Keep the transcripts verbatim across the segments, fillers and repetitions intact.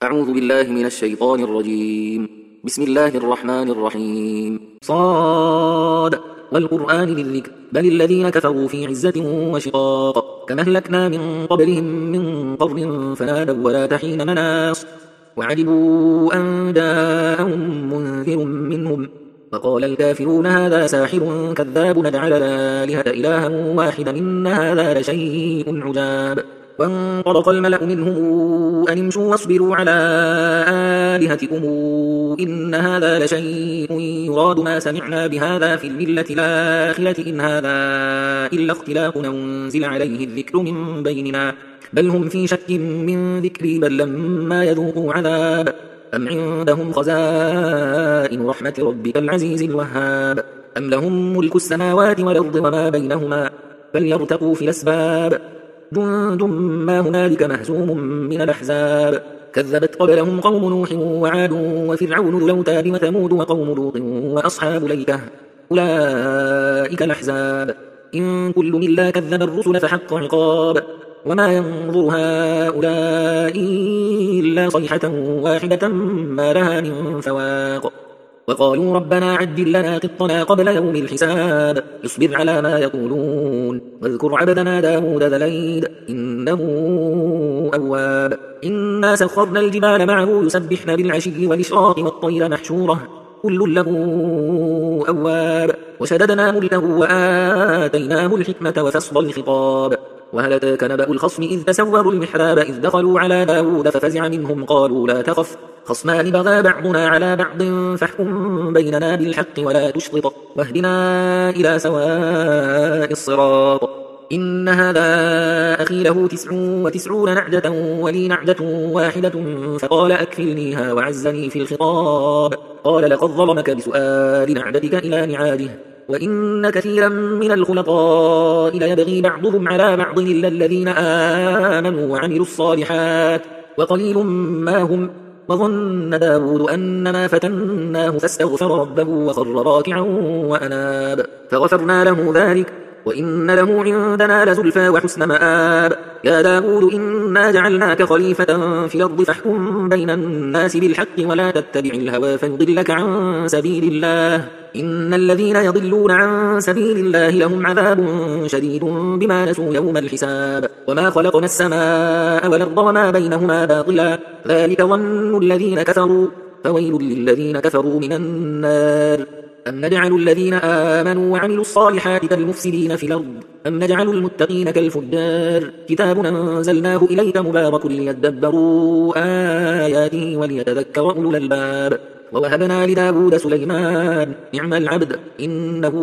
أعوذ بالله من الشيطان الرجيم. بسم الله الرحمن الرحيم. صاد والقرآن ذي الذكر بل الذين كفروا في عزة وشقاق كما أهلكنا من قبلهم من قرن فنادوا ولا حين مناص وعجبوا أن جاءهم منذر منهم وقال الكافرون هذا ساحر كذاب نجعل الآلهة إلها واحدا إن هذا لشيء عجاب. وانطلق الملأ منهم أن امشوا واصبروا على آلهتكم إن هذا لشيء يراد ما سمعنا بهذا في الملة الآخرة إن هذا إلا اختلاق أنزل عليه الذكر من بيننا بل هم في شك من ذكري بل لما يذوقوا عذاب أم عندهم خزائن رحمة ربك العزيز الوهاب أم لهم ملك السماوات والأرض وما بينهما فليرتقوا في الأسباب جند ما هنالك مهزوم من الأحزاب كذبت قبلهم قوم نوح وعاد وفرعون ذو الأوتاد وثمود وقوم لوط وأصحاب الأيكة أولئك الأحزاب إن كل إلا كذب الرسل فحق عقاب وما ينظر هؤلاء إلا صيحة واحدة ما لها من فواق وقالوا ربنا عجل لنا قطنا قبل يوم الحساب اصبر على ما يقولون واذكر عبدنا داود ذا الأيد إنه أواب إنا سخرنا الجبال معه يسبحن بالعشي والإشراق والطير محشورة كل له أواب وشددنا ملكه وآتيناه الحكمة وفصل الخطاب وهل أتاك نبأ الخصم إذ تسوروا المحراب إذ دخلوا على داود ففزع منهم قالوا لا تخف خصمان بغى بعضنا على بعض فاحكم بيننا بالحق ولا تشطط واهدنا إلى سواء الصراط إن هذا أخي له تسع وتسعون نعجة ولي نعجة واحدة فقال أكفلنيها وعزني في الخطاب قال لقد ظلمك بسؤال نعجتك إلى نعاجه وإن كثيرا من الخلطاء ليبغي بعضهم على بعض إلا الذين آمنوا وعملوا الصالحات وقليل ما هم وظن داود أنما فتناه فاستغفر ربه وخر راكعا وأناب فغفرنا له ذلك وإن له عندنا لزلفى وحسن مآب يا داود إنا جعلناك خليفة في الأرض فاحكم بين الناس بالحق ولا تتبع الهوى فيضلك عن سبيل الله إن الذين يضلون عن سبيل الله لهم عذاب شديد بما نسوا يوم الحساب وما خلقنا السماء والأرض وما بينهما باطلا ذلك ظن الذين كفروا فويل للذين كفروا من النار أم نجعل الذين آمنوا وعملوا الصالحات كالمفسدين في الأرض أم نجعل المتقين كالفجار كتاب أنزلناه إليك مبارك ليدبروا آياته وليتذكر أولو الألباب ووهبنا لداود سليمان نعم العبد إنه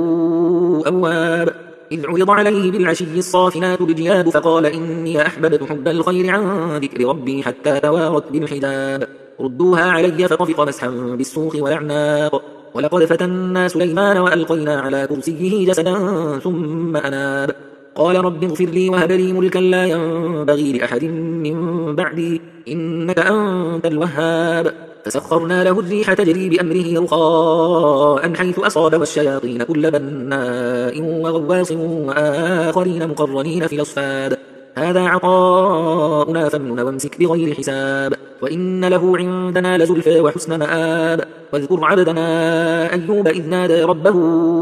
أواب إذ عرض عليه بالعشي الصافنات الجياد فقال إني أحببت حب الخير عن ذكر ربي حتى توارت بالحجاب ردوها علي فطفق مسحا بالسوق والأعناق ولقد فتنا سليمان وألقينا على كرسيه جسدا ثم أناب قال رب اغفر لي وهب لي ملكا لا ينبغي لأحد من بعدي إنك أنت الوهاب فسخرنا له الريح تجري بأمره رخاء حيث أصاب والشياطين كل بناء وغواص وآخرين مقرنين في الأصفاد هذا عطاؤنا فامنن وامسك بغير حساب وإن له عندنا لزلفى وحسن مآب واذكر عبدنا أيوب إذ نادى ربه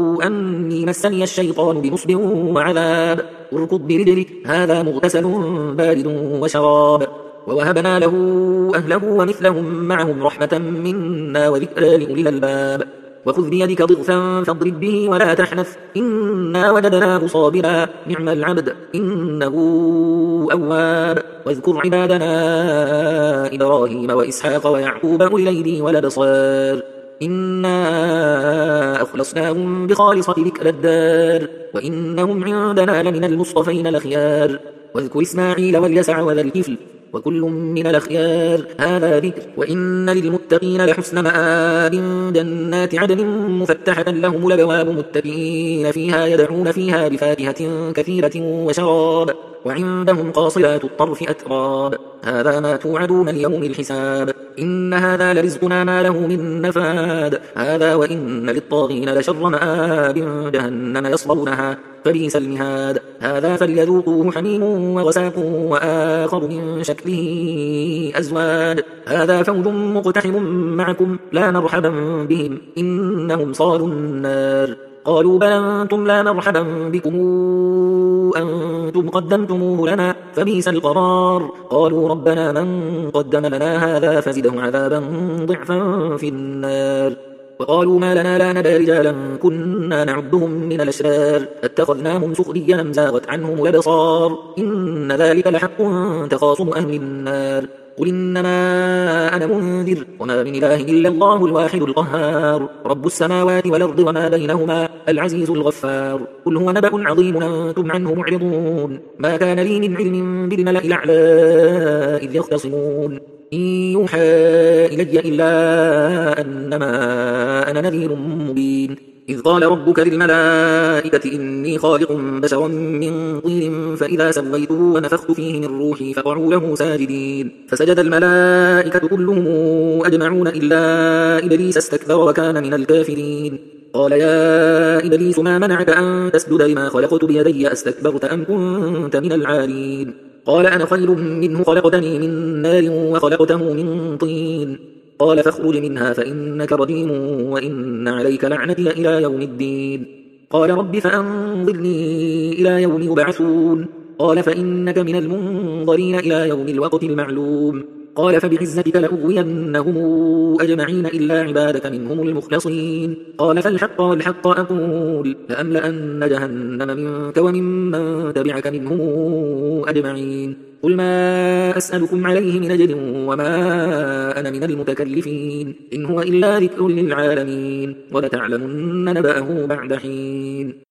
أني مسني الشيطان بنصب وعذاب اركض برجلك هذا مغتسل بارد وشراب ووهبنا له أهله ومثلهم معهم رحمة منا وذكرى لأولي الألباب وخذ بيدك ضغثا فاضرب به ولا تحنث إنا وجدناه صابرا نعم العبد إنه أواب واذكر عبادنا إبراهيم وإسحاق ويعقوب أولي الأيدي والأبصار إنا أخلصناهم بخالصة ذكر الدار وإنهم عندنا لمن المصطفين الأخيار واذكر إسماعيل واليسع وذا الكفل وكل من الأخيار هذا ذكر وإن للمتقين لحسن مآب جنات عدن مفتحة لهم الأبواب متكئين فيها يدعون فيها بفاكهة كثيرة وشراب وعندهم قاصرات الطرف أتراب هذا ما توعدون ليوم الحساب إن هذا لرزقنا ما له من نفاد هذا وإن للطاغين لشر مآب جهنم يصلونها فبئس المهاد هذا فليذوقوه حميم وغساق وآخر من شكله أزواج هذا فوج مقتحم معكم لا مرحبا بهم إنهم صالوا النار قالوا بل أنتم لا مرحبا بكم أنتم قدمتموه لنا فبئس القرار قالوا ربنا من قدم لنا هذا فزده عذابا ضعفا في النار وقالوا ما لنا لا ندى رجالا كنا نعدهم من الأشرار اتخذناهم سخريا أم زاغت عنهم الأبصار إن ذلك لحق تخاصم أهل النار قل إنما أنا منذر وما من إله إلا الله الواحد القهار رب السماوات والأرض وما بينهما العزيز الغفار قل هو نبأ عظيم أنتم عنه معرضون ما كان لي من علم بالملأ الأعلى إذ يختصمون إن يوحى إلي إلا أنما أنا نذير مبين إذ قال ربك للملائكة إني خالق بشرا من طين فإذا سويته ونفخت فيه من روحي فقعوا له ساجدين فسجد الملائكة كلهم أجمعون إلا إبليس استكبر وكان من الكافرين قال يا إبليس ما منعك أن تسجد لما خلقت بيدي أستكبرت أم كنت من العالين قال أنا خير منه خلقتني من نار وخلقته من طين قال فاخرج منها فإنك رجيم وإن عليك لعنتي إلى يوم الدين قال رب فأنظرني إلى يوم يبعثون قال فإنك من المنظرين إلى يوم الوقت المعلوم قال فبعزتك لأغوينهم أجمعين إلا عبادك منهم المخلصين قال فالحق والحق أقول لأملأن جهنم منك وممن تبعك منهم أجمعين قل ما أسألكم عليه من أجر وما أنا من المتكلفين إن هو إلا ذكر للعالمين ولتعلمن نبأه بعد حين